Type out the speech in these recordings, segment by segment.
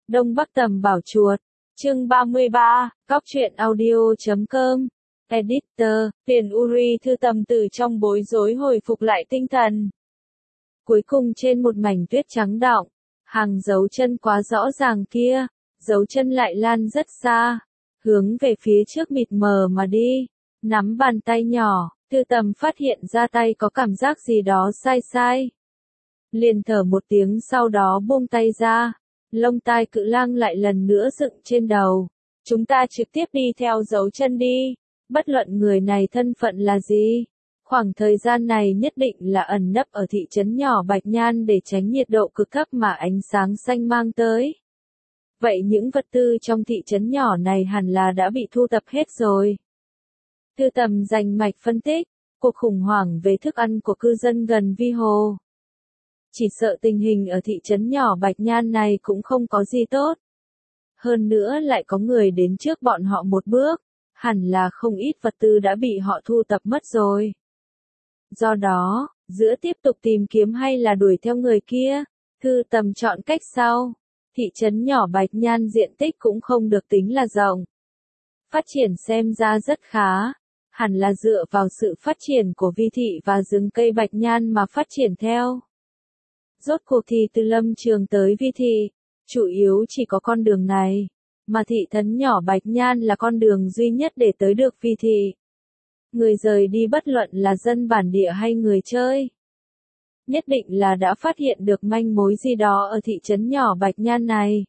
Đông Bắc Tầm Bảo Chuột, chương 33, Góc truyện audio.com, Editor, Tiền Uri thư tầm từ trong bối rối hồi phục lại tinh thần. Cuối cùng trên một mảnh tuyết trắng đọng, hàng dấu chân quá rõ ràng kia, dấu chân lại lan rất xa, hướng về phía trước mịt mờ mà đi, nắm bàn tay nhỏ, thư tầm phát hiện ra tay có cảm giác gì đó sai sai. Liền thở một tiếng sau đó buông tay ra. Lông tai cự lang lại lần nữa dựng trên đầu. Chúng ta trực tiếp đi theo dấu chân đi. Bất luận người này thân phận là gì. Khoảng thời gian này nhất định là ẩn nấp ở thị trấn nhỏ Bạch Nhan để tránh nhiệt độ cực thấp mà ánh sáng xanh mang tới. Vậy những vật tư trong thị trấn nhỏ này hẳn là đã bị thu tập hết rồi. Thư tầm rành mạch phân tích. Cuộc khủng hoảng về thức ăn của cư dân gần Vi Hồ. Chỉ sợ tình hình ở thị trấn nhỏ Bạch Nhan này cũng không có gì tốt. Hơn nữa lại có người đến trước bọn họ một bước, hẳn là không ít vật tư đã bị họ thu tập mất rồi. Do đó, giữa tiếp tục tìm kiếm hay là đuổi theo người kia, thư tầm chọn cách sau. Thị trấn nhỏ Bạch Nhan diện tích cũng không được tính là rộng. Phát triển xem ra rất khá, hẳn là dựa vào sự phát triển của vi thị và rừng cây Bạch Nhan mà phát triển theo. Rốt cuộc thì từ Lâm Trường tới Vi thị, chủ yếu chỉ có con đường này, mà thị trấn nhỏ Bạch Nhan là con đường duy nhất để tới được Vi thị. Người rời đi bất luận là dân bản địa hay người chơi. Nhất định là đã phát hiện được manh mối gì đó ở thị trấn nhỏ Bạch Nhan này.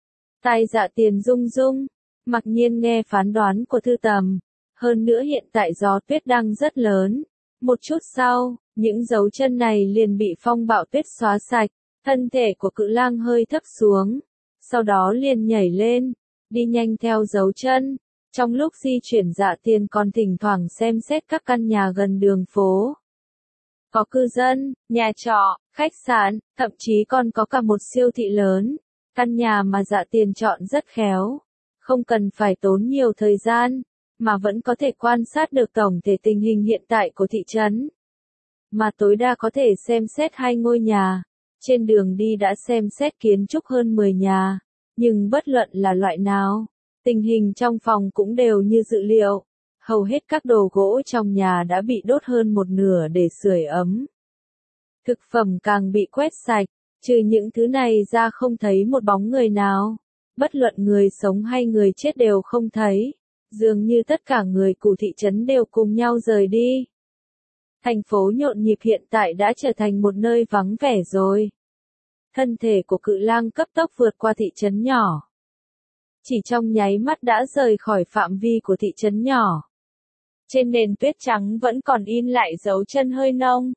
Tai Dạ Tiền rung rung, mặc nhiên nghe phán đoán của thư tầm. Hơn nữa hiện tại gió tuyết đang rất lớn. Một chút sau, những dấu chân này liền bị phong bạo tuyết xóa sạch, thân thể của cự lang hơi thấp xuống, sau đó liền nhảy lên, đi nhanh theo dấu chân. Trong lúc di chuyển Dạ Tiền còn thỉnh thoảng xem xét các căn nhà gần đường phố. Có cư dân, nhà trọ, khách sạn, thậm chí còn có cả một siêu thị lớn. Căn nhà mà Dạ Tiền chọn rất khéo, không cần phải tốn nhiều thời gian, mà vẫn có thể quan sát được tổng thể tình hình hiện tại của thị trấn. Mà tối đa có thể xem xét 2 ngôi nhà. Trên đường đi đã xem xét kiến trúc hơn 10 nhà. Nhưng bất luận là loại nào, tình hình trong phòng cũng đều như dự liệu. Hầu hết các đồ gỗ trong nhà đã bị đốt hơn một nửa để sưởi ấm. Thực phẩm càng bị quét sạch, trừ những thứ này ra không thấy một bóng người nào. Bất luận người sống hay người chết đều không thấy. Dường như tất cả người của thị trấn đều cùng nhau rời đi. Thành phố nhộn nhịp hiện tại đã trở thành một nơi vắng vẻ rồi. Thân thể của cự lang cấp tốc vượt qua thị trấn nhỏ. Chỉ trong nháy mắt đã rời khỏi phạm vi của thị trấn nhỏ. Trên nền tuyết trắng vẫn còn in lại dấu chân hơi nông.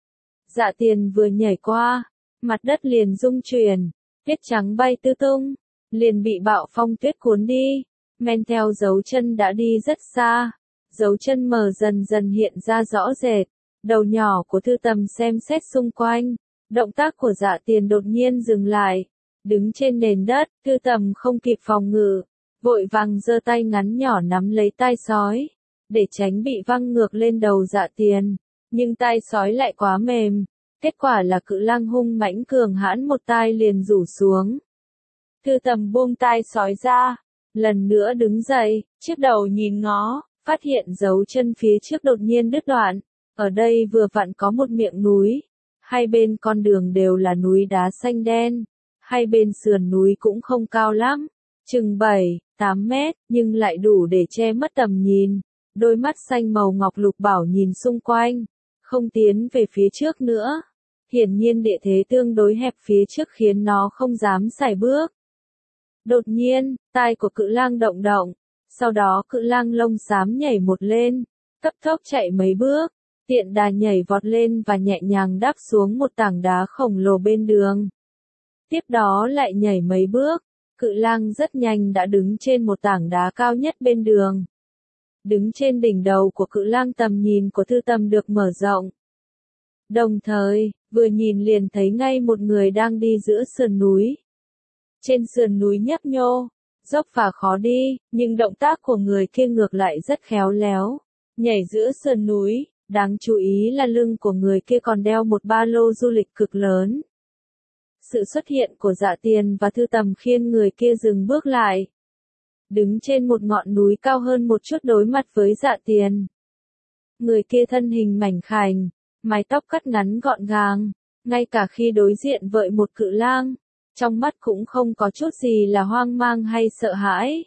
Dạ Tiền vừa nhảy qua, mặt đất liền rung chuyển, tuyết trắng bay tứ tung, liền bị bạo phong tuyết cuốn đi. Men theo dấu chân đã đi rất xa, dấu chân mờ dần dần hiện ra rõ rệt, đầu nhỏ của thư tầm xem xét xung quanh, động tác của Dạ Tiền đột nhiên dừng lại, đứng trên nền đất, thư tầm không kịp phòng ngự, vội vàng giơ tay ngắn nhỏ nắm lấy tai sói, để tránh bị văng ngược lên đầu Dạ Tiền, nhưng tai sói lại quá mềm, kết quả là cự lang hung mãnh cường hãn một tai liền rủ xuống. Thư tầm buông tai sói ra. Lần nữa đứng dậy, chiếc đầu nhìn ngó, phát hiện dấu chân phía trước đột nhiên đứt đoạn. Ở đây vừa vặn có một miệng núi. Hai bên con đường đều là núi đá xanh đen. Hai bên sườn núi cũng không cao lắm. Chừng 7-8 mét, nhưng lại đủ để che mất tầm nhìn. Đôi mắt xanh màu ngọc lục bảo nhìn xung quanh. Không tiến về phía trước nữa. Hiển nhiên địa thế tương đối hẹp phía trước khiến nó không dám sải bước. Đột nhiên, tai của cự lang động động, sau đó cự lang lông xám nhảy một lên, cấp tốc chạy mấy bước, tiện đà nhảy vọt lên và nhẹ nhàng đáp xuống một tảng đá khổng lồ bên đường. Tiếp đó lại nhảy mấy bước, cự lang rất nhanh đã đứng trên một tảng đá cao nhất bên đường. Đứng trên đỉnh đầu của cự lang tầm nhìn của thư tầm được mở rộng. Đồng thời, vừa nhìn liền thấy ngay một người đang đi giữa sườn núi. Trên sườn núi nhấp nhô, dốc và khó đi, nhưng động tác của người kia ngược lại rất khéo léo. Nhảy giữa sườn núi, đáng chú ý là lưng của người kia còn đeo một ba lô du lịch cực lớn. Sự xuất hiện của Dạ Tiền và Thư Tầm khiến người kia dừng bước lại. Đứng trên một ngọn núi cao hơn một chút đối mặt với Dạ Tiền. Người kia thân hình mảnh khảnh, mái tóc cắt ngắn gọn gàng, ngay cả khi đối diện với một cự lang, trong mắt cũng không có chút gì là hoang mang hay sợ hãi.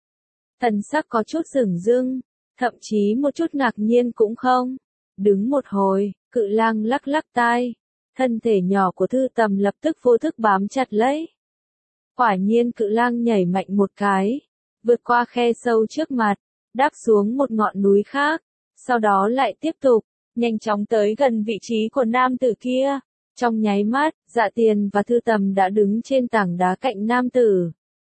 Thần sắc có chút dửng dưng, thậm chí một chút ngạc nhiên cũng không. Đứng một hồi, cự lang lắc lắc tai, thân thể nhỏ của Thư Tầm lập tức vô thức bám chặt lấy. Quả nhiên cự lang nhảy mạnh một cái, vượt qua khe sâu trước mặt, đáp xuống một ngọn núi khác, sau đó lại tiếp tục, nhanh chóng tới gần vị trí của nam tử kia. Trong nháy mắt, Dạ Tiền và Thư Tầm đã đứng trên tảng đá cạnh nam tử.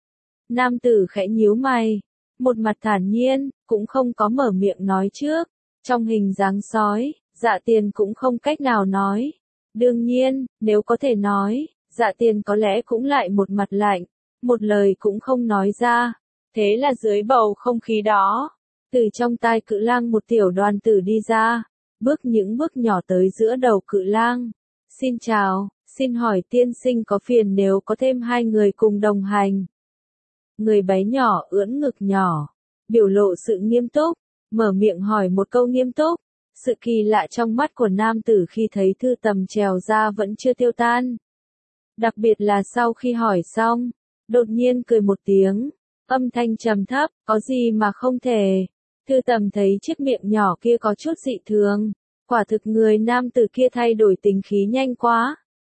Nam tử khẽ nhíu mày, một mặt thản nhiên, cũng không có mở miệng nói trước. Trong hình dáng sói, Dạ Tiền cũng không cách nào nói. Đương nhiên, nếu có thể nói, Dạ Tiền có lẽ cũng lại một mặt lạnh, một lời cũng không nói ra. Thế là dưới bầu không khí đó, từ trong tai cự lang một tiểu đoàn tử đi ra, bước những bước nhỏ tới giữa đầu cự lang. Xin chào, xin hỏi tiên sinh có phiền nếu có thêm hai người cùng đồng hành. Người bé nhỏ ưỡn ngực nhỏ, biểu lộ sự nghiêm túc, mở miệng hỏi một câu nghiêm túc. Sự kỳ lạ trong mắt của nam tử khi thấy Thư Tầm trèo ra vẫn chưa tiêu tan. Đặc biệt là sau khi hỏi xong, đột nhiên cười một tiếng, âm thanh trầm thấp, có gì mà không thể. Thư Tầm thấy chiếc miệng nhỏ kia có chút dị thường, quả thực người nam tử kia thay đổi tính khí nhanh quá.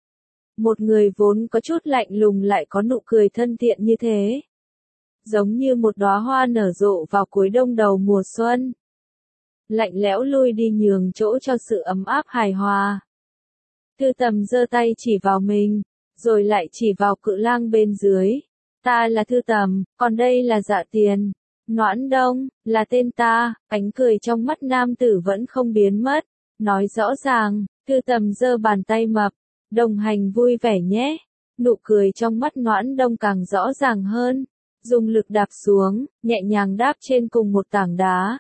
Một người vốn có chút lạnh lùng lại có nụ cười thân thiện như thế. Giống như một đóa hoa nở rộ vào cuối đông đầu mùa xuân. Lạnh lẽo lui đi nhường chỗ cho sự ấm áp hài hòa. Thư Tầm giơ tay chỉ vào mình, rồi lại chỉ vào cự lang bên dưới. Ta là Thư Tầm, còn đây là Dạ Tiền. Noãn Đông, là tên ta. Ánh cười trong mắt nam tử vẫn không biến mất. Nói rõ ràng, Thư Tầm giơ bàn tay mập. Đồng hành vui vẻ nhé. Nụ cười trong mắt Noãn Đông càng rõ ràng hơn. Dùng lực đạp xuống, nhẹ nhàng đáp trên cùng một tảng đá.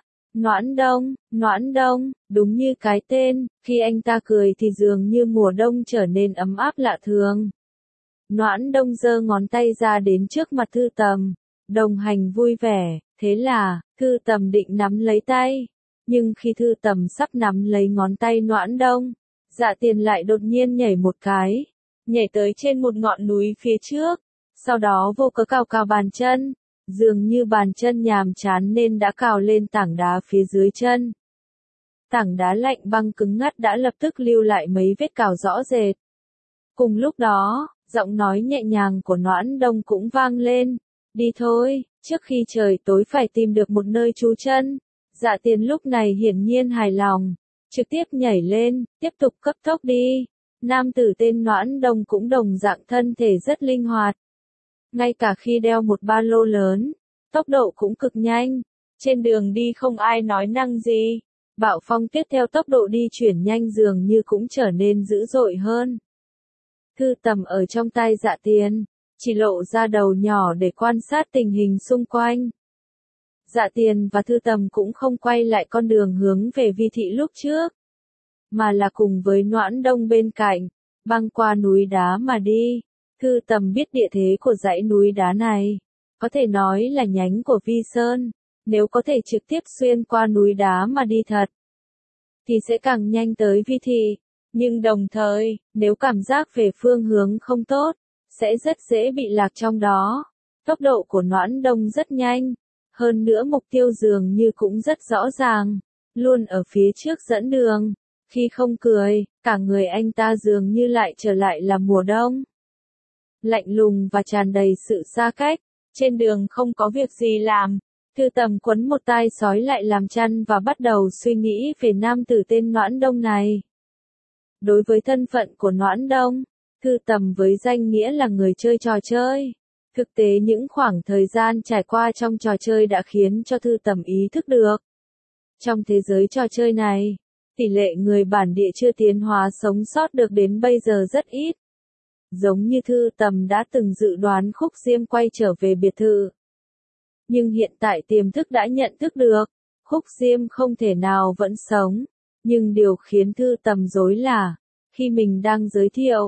Noãn Đông, đúng như cái tên, khi anh ta cười thì dường như mùa đông trở nên ấm áp lạ thường. Noãn Đông giơ ngón tay ra đến trước mặt Thư Tầm, đồng hành vui vẻ, thế là, Thư Tầm định nắm lấy tay. Nhưng khi Thư Tầm sắp nắm lấy ngón tay Noãn Đông, Dạ Tiền lại đột nhiên nhảy một cái, nhảy tới trên một ngọn núi phía trước, sau đó vô cớ cào cào bàn chân. Dường như bàn chân nhàm chán nên đã cào lên tảng đá phía dưới chân. Tảng đá lạnh băng cứng ngắt đã lập tức lưu lại mấy vết cào rõ rệt. Cùng lúc đó, giọng nói nhẹ nhàng của Noãn Đông cũng vang lên. Đi thôi, trước khi trời tối phải tìm được một nơi trú chân. Dạ Tiền lúc này hiển nhiên hài lòng, trực tiếp nhảy lên, tiếp tục cấp tốc đi. Nam tử tên Noãn Đông cũng đồng dạng thân thể rất linh hoạt. Ngay cả khi đeo một ba lô lớn, tốc độ cũng cực nhanh. Trên đường đi không ai nói năng gì. Bạo phong tiếp theo tốc độ đi chuyển nhanh dường như cũng trở nên dữ dội hơn. Thư Tầm ở trong tay Dạ Tiền, chỉ lộ ra đầu nhỏ để quan sát tình hình xung quanh. Dạ Tiền và Thư Tầm cũng không quay lại con đường hướng về Vi thị lúc trước, mà là cùng với Noãn Đông bên cạnh, băng qua núi đá mà đi. Thư Tầm biết địa thế của dãy núi đá này, có thể nói là nhánh của Vi Sơn, nếu có thể trực tiếp xuyên qua núi đá mà đi thật, thì sẽ càng nhanh tới Vi thị, nhưng đồng thời, nếu cảm giác về phương hướng không tốt, sẽ rất dễ bị lạc trong đó. Tốc độ của Noãn Đông rất nhanh, hơn nữa mục tiêu dường như cũng rất rõ ràng, luôn ở phía trước dẫn đường. Khi không cười, cả người anh ta dường như lại trở lại là mùa đông. Lạnh lùng và tràn đầy sự xa cách, trên đường không có việc gì làm. Thư Tầm quấn một tai sói lại làm chăn và bắt đầu suy nghĩ về nam tử tên Noãn Đông này. Đối với thân phận của Noãn Đông, Thư Tầm với danh nghĩa là người chơi trò chơi. Thực tế những khoảng thời gian trải qua trong trò chơi đã khiến cho Thư Tầm ý thức được. Trong thế giới trò chơi này, tỷ lệ người bản địa chưa tiến hóa sống sót được đến bây giờ rất ít. Giống như Thư Tầm đã từng dự đoán Khúc Diêm quay trở về biệt thự. Nhưng hiện tại tiềm thức đã nhận thức được, Khúc Diêm không thể nào vẫn sống. Nhưng điều khiến Thư Tầm rối là, khi mình đang giới thiệu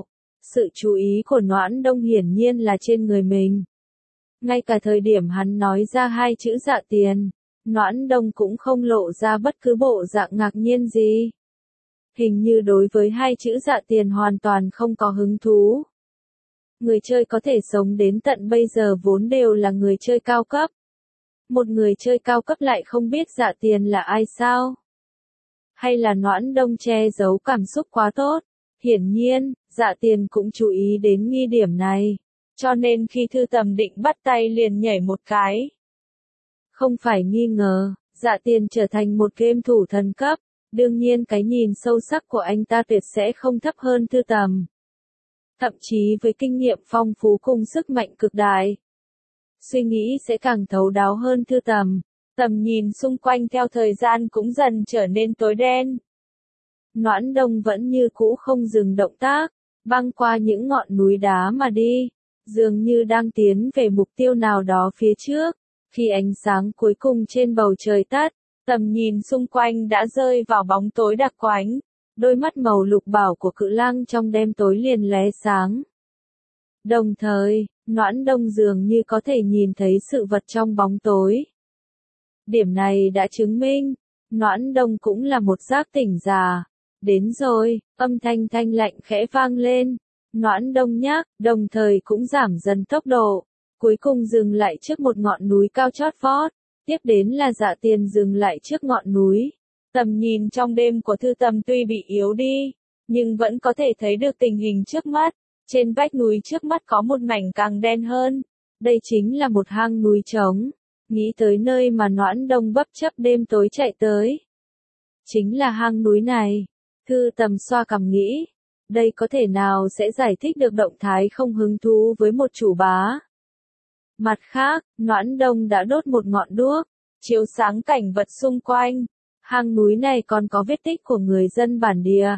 Sự chú ý của Noãn Đông hiển nhiên là trên người mình. Ngay cả thời điểm hắn nói ra hai chữ Dạ Tiền, Noãn Đông cũng không lộ ra bất cứ bộ dạng ngạc nhiên gì. Hình như đối với hai chữ Dạ Tiền hoàn toàn không có hứng thú. Người chơi có thể sống đến tận bây giờ vốn đều là người chơi cao cấp. Một người chơi cao cấp lại không biết Dạ Tiền là ai sao? Hay là Noãn Đông che giấu cảm xúc quá tốt? Hiển nhiên, Dạ Tiền cũng chú ý đến nghi điểm này. Cho nên khi Thư Tầm định bắt tay liền nhảy một cái. Không phải nghi ngờ, Dạ Tiền trở thành một game thủ thần cấp. Đương nhiên cái nhìn sâu sắc của anh ta tuyệt sẽ không thấp hơn Thư Tầm. Thậm chí với kinh nghiệm phong phú cùng sức mạnh cực đại. Suy nghĩ sẽ càng thấu đáo hơn Thư Tầm. Tầm nhìn xung quanh theo thời gian cũng dần trở nên tối đen. Noãn Đông vẫn như cũ không dừng động tác, băng qua những ngọn núi đá mà đi, dường như đang tiến về mục tiêu nào đó phía trước. Khi ánh sáng cuối cùng trên bầu trời tắt, tầm nhìn xung quanh đã rơi vào bóng tối đặc quánh, đôi mắt màu lục bảo của Cự Lang trong đêm tối liền lóe sáng. Đồng thời, Noãn Đông dường như có thể nhìn thấy sự vật trong bóng tối. Điểm này đã chứng minh, Noãn Đông cũng là một giác tỉnh giả. Đến rồi, âm thanh thanh lạnh khẽ vang lên. Noãn Đông nhắc, đồng thời cũng giảm dần tốc độ. Cuối cùng dừng lại trước một ngọn núi cao chót vót. Tiếp đến là Dạ Tiền dừng lại trước ngọn núi. Tầm nhìn trong đêm của Thư Tầm tuy bị yếu đi, nhưng vẫn có thể thấy được tình hình trước mắt. Trên vách núi trước mắt có một mảnh càng đen hơn. Đây chính là một hang núi trống. Nghĩ tới nơi mà Noãn Đông bất chấp đêm tối chạy tới. Chính là hang núi này. Thư Tầm xoa cằm nghĩ. Đây có thể nào sẽ giải thích được động thái không hứng thú với một chủ bá. Mặt khác, Noãn Đông đã đốt một ngọn đuốc, chiếu sáng cảnh vật xung quanh. Hang núi này còn có vết tích của người dân bản địa.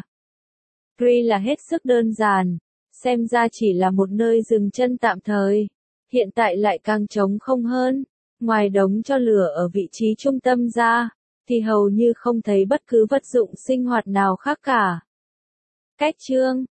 Tuy là hết sức đơn giản, xem ra chỉ là một nơi dừng chân tạm thời. Hiện tại lại càng trống không hơn. Ngoài đống tro lửa ở vị trí trung tâm ra, thì hầu như không thấy bất cứ vật dụng sinh hoạt nào khác cả. Cách chương